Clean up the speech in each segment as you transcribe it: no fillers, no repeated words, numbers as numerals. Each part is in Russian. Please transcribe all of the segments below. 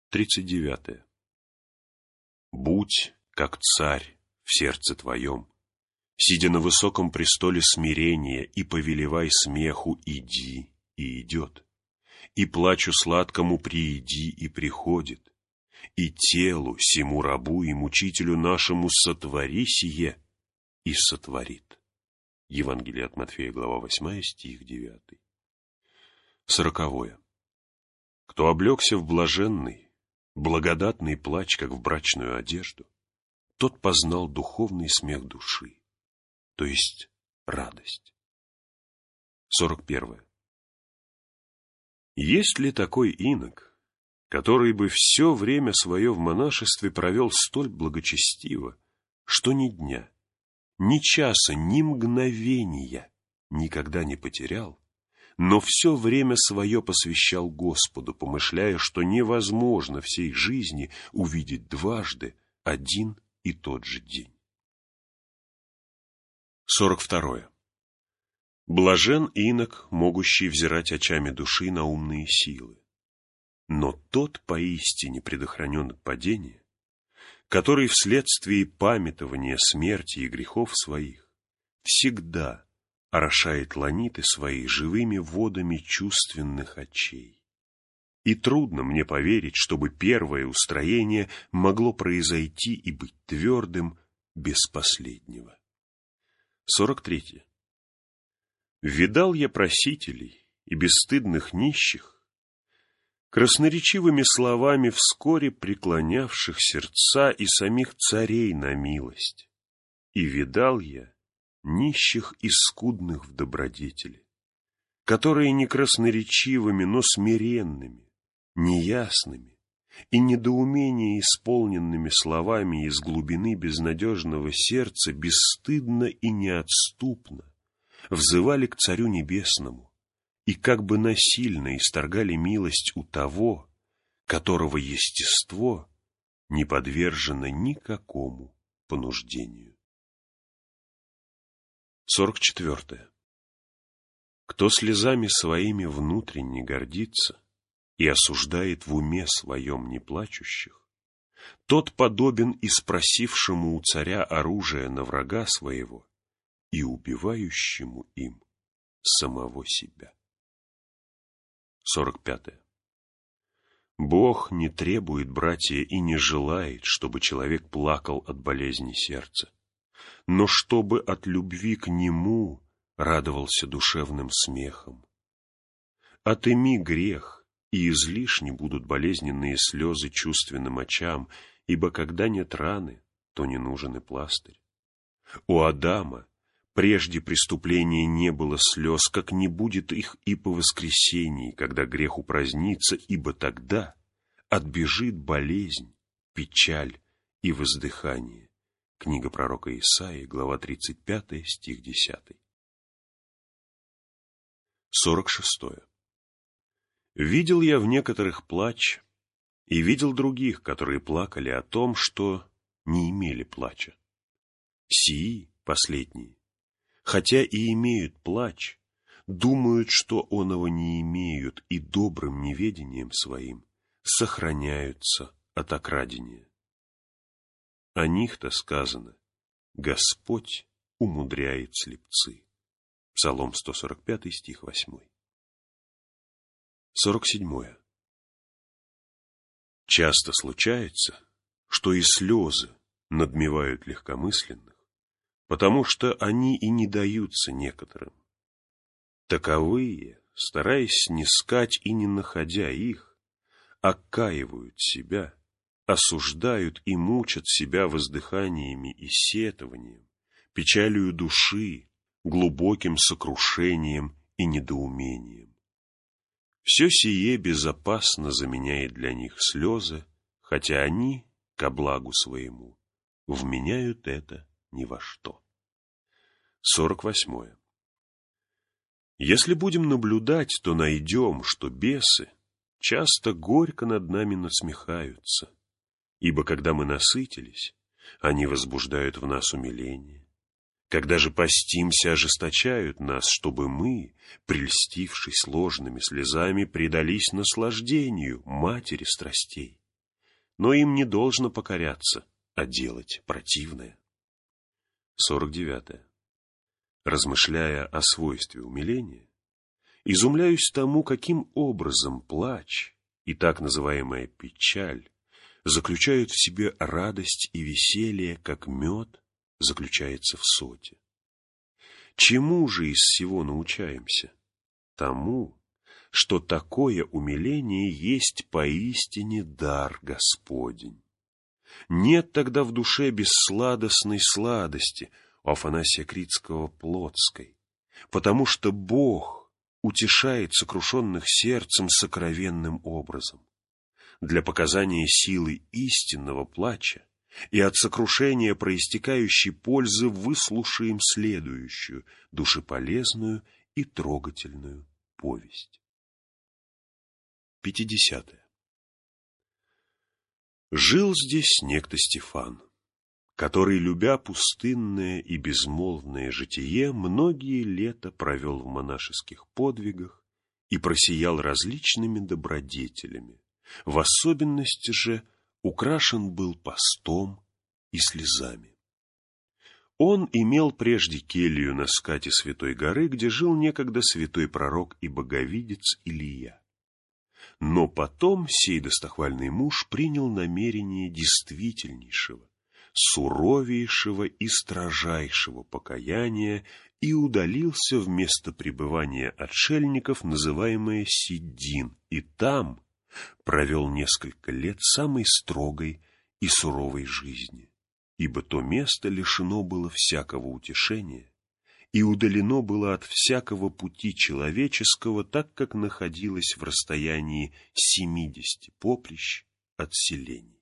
39. Будь как царь в сердце твоем, сидя на высоком престоле смирения, и повелевай смеху, иди, и идет, и плачу сладкому, прииди, и приходит, и телу, сему рабу и мучителю нашему сотвори сие, и сотворит. Евангелие от Матфея, глава 8, стих 9. 40. Кто облегся в блаженный, благодатный плач, как в брачную одежду, тот познал духовный смех души, то есть радость. 41. Есть ли такой инок, который бы все время свое в монашестве провел столь благочестиво, что ни дня, ни часа, ни мгновения никогда не потерял, но все время свое посвящал Господу, помышляя, что невозможно всей жизни увидеть дважды один и тот же день. 42. Блажен инок, могущий взирать очами души на умные силы, но тот поистине предохранен от падения, который вследствие памятования смерти и грехов своих всегда орошает ланиты свои живыми водами чувственных очей. И трудно мне поверить, чтобы первое устроение могло произойти и быть твердым без последнего. 43. Видал я просителей и бесстыдных нищих, красноречивыми словами вскоре преклонявших сердца и самих царей на милость, и видал я нищих и скудных в добродетели, которые не красноречивыми, но смиренными, неясными и недоумение исполненными словами из глубины безнадежного сердца бесстыдно и неотступно взывали к Царю Небесному и как бы насильно исторгали милость у того, которого естество не подвержено никакому понуждению. 44. Кто слезами своими внутренне гордится и осуждает в уме своем неплачущих, тот подобен испросившему у царя оружие на врага своего и убивающему им самого себя. 45. Бог не требует, братья, и не желает, чтобы человек плакал от болезни сердца, но чтобы от любви к Нему радовался душевным смехом. Отыми грех, и излишни будут болезненные слезы чувственным очам, ибо когда нет раны, то не нужен и пластырь. У Адама прежде преступления не было слез, как не будет их и по воскресении, когда грех упразднится, ибо тогда отбежит болезнь, печаль и воздыхание. Книга пророка Исаии, глава 35, стих 10. 46. Видел я в некоторых плач, и видел других, которые плакали о том, что не имели плача. Сии, последние, хотя и имеют плач, думают, что оного не имеют, и добрым неведением своим сохраняются от окрадения. О них-то сказано: Господь умудряет слепцы. Псалом 145, стих 8. 47. Часто случается, что и слезы надмевают легкомысленных, потому что они и не даются некоторым. Таковые, стараясь снискать и не находя их, окаивают себя, осуждают и мучат себя воздыханиями и сетованием, печалью души, глубоким сокрушением и недоумением. Все сие безопасно заменяет для них слезы, хотя они, ко благу своему, вменяют это ни во что. 48. Если будем наблюдать, то найдем, что бесы часто горько над нами насмехаются, ибо когда мы насытились, они возбуждают в нас умиление. Когда же постимся, ожесточают нас, чтобы мы, прельстившись ложными слезами, предались наслаждению матери страстей, но им не должно покоряться, а делать противное. 49. Размышляя о свойстве умиления, изумляюсь тому, каким образом плач и так называемая печаль заключают в себе радость и веселье, как мед заключается в соте. Чему же из всего научаемся? Тому, что такое умиление есть поистине дар Господень. Нет тогда в душе бессладостной сладости у Афанасия Критского Плотской, потому что Бог утешает сокрушенных сердцем сокровенным образом. Для показания силы истинного плача и от сокрушения проистекающей пользы выслушаем следующую, душеполезную и трогательную повесть. 50. Жил здесь некто Стефан, который, любя пустынное и безмолвное житие, многие лета провел в монашеских подвигах и просиял различными добродетелями. В особенности же украшен был постом и слезами. Он имел прежде келью на скате Святой горы, где жил некогда святой пророк и боговидец Илия. Но потом сей достохвальный муж принял намерение действительнейшего, суровейшего и строжайшего покаяния и удалился в место пребывания отшельников, называемое Сиддин, и там провел несколько лет самой строгой и суровой жизни, ибо то место лишено было всякого утешения и удалено было от всякого пути человеческого, так как находилось в расстоянии 70 поприщ от селений.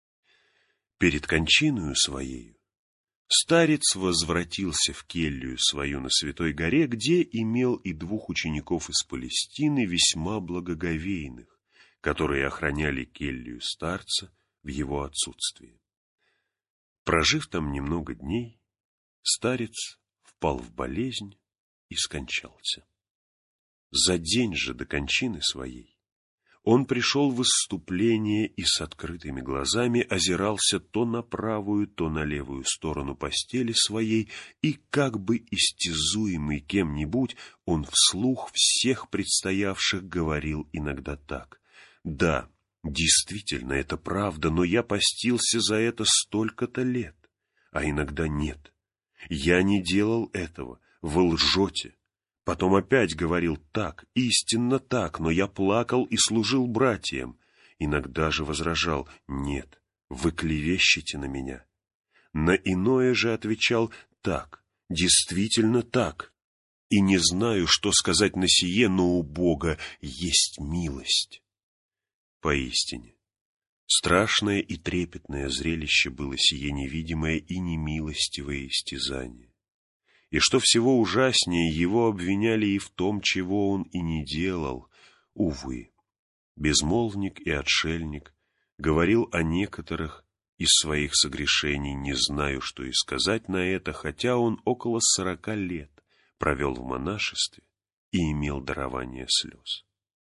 Перед кончиною своею старец возвратился в келью свою на Святой горе, где имел и 2 учеников из Палестины, весьма благоговейных, которые охраняли келью старца в его отсутствие. Прожив там немного дней, старец впал в болезнь и скончался. За день же до кончины своей он пришел в исступление и с открытыми глазами озирался то на правую, то на левую сторону постели своей, и как бы истязуемый кем-нибудь, он вслух всех предстоявших говорил иногда так: «Да, действительно, это правда, но я постился за это столько-то лет, а иногда нет. Я не делал этого, вы лжете». Потом опять говорил так, истинно так, но я плакал и служил братьям. Иногда же возражал: нет, вы клевещете на меня. На иное же отвечал: так, действительно так. И не знаю, что сказать на сие, но у Бога есть милость. Поистине, страшное и трепетное зрелище было сие невидимое и немилостивое истязание. И что всего ужаснее, его обвиняли и в том, чего он и не делал. Увы, безмолвник и отшельник говорил о некоторых из своих согрешений, не знаю, что и сказать на это, хотя он около 40 лет провел в монашестве и имел дарование слез.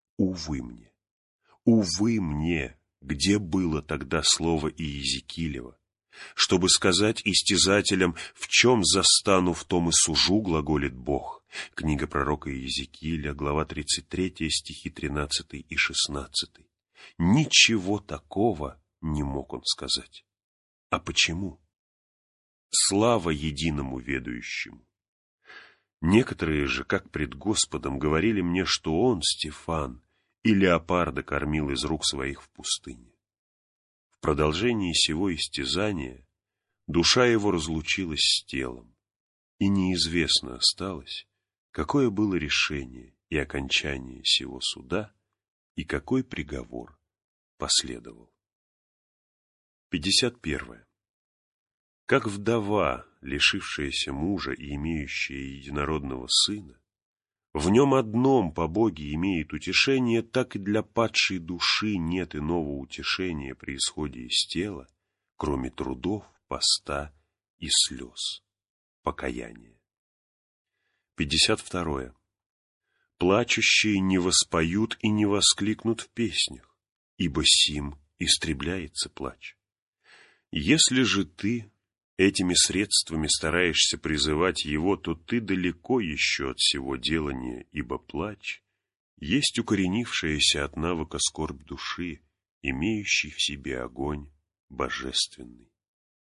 Увы мне, где было тогда слово Иезекиилева, чтобы сказать истязателям: в чем застану, в том и сужу, глаголит Бог. Книга пророка Иезекииля, глава 33, стихи 13 и 16. Ничего такого не мог он сказать. А почему? Слава единому ведающему. Некоторые же, как пред Господом, говорили мне, что он, Стефан, и леопарда кормил из рук своих в пустыне. В продолжении сего истязания душа его разлучилась с телом, и неизвестно осталось, какое было решение и окончание сего суда, и какой приговор последовал. 51. Как вдова, лишившаяся мужа и имеющая единородного сына, в нем одном по Боге имеет утешение, так и для падшей души нет иного утешения при исходе из тела, кроме трудов, поста и слез, покаяния. 52. Плачущие не воспоют и не воскликнут в песнях, ибо сим истребляется плач. Если же ты этими средствами стараешься призывать его, то ты далеко еще от всего делания, ибо плач есть укоренившаяся от навыка скорбь души, имеющий в себе огонь божественный.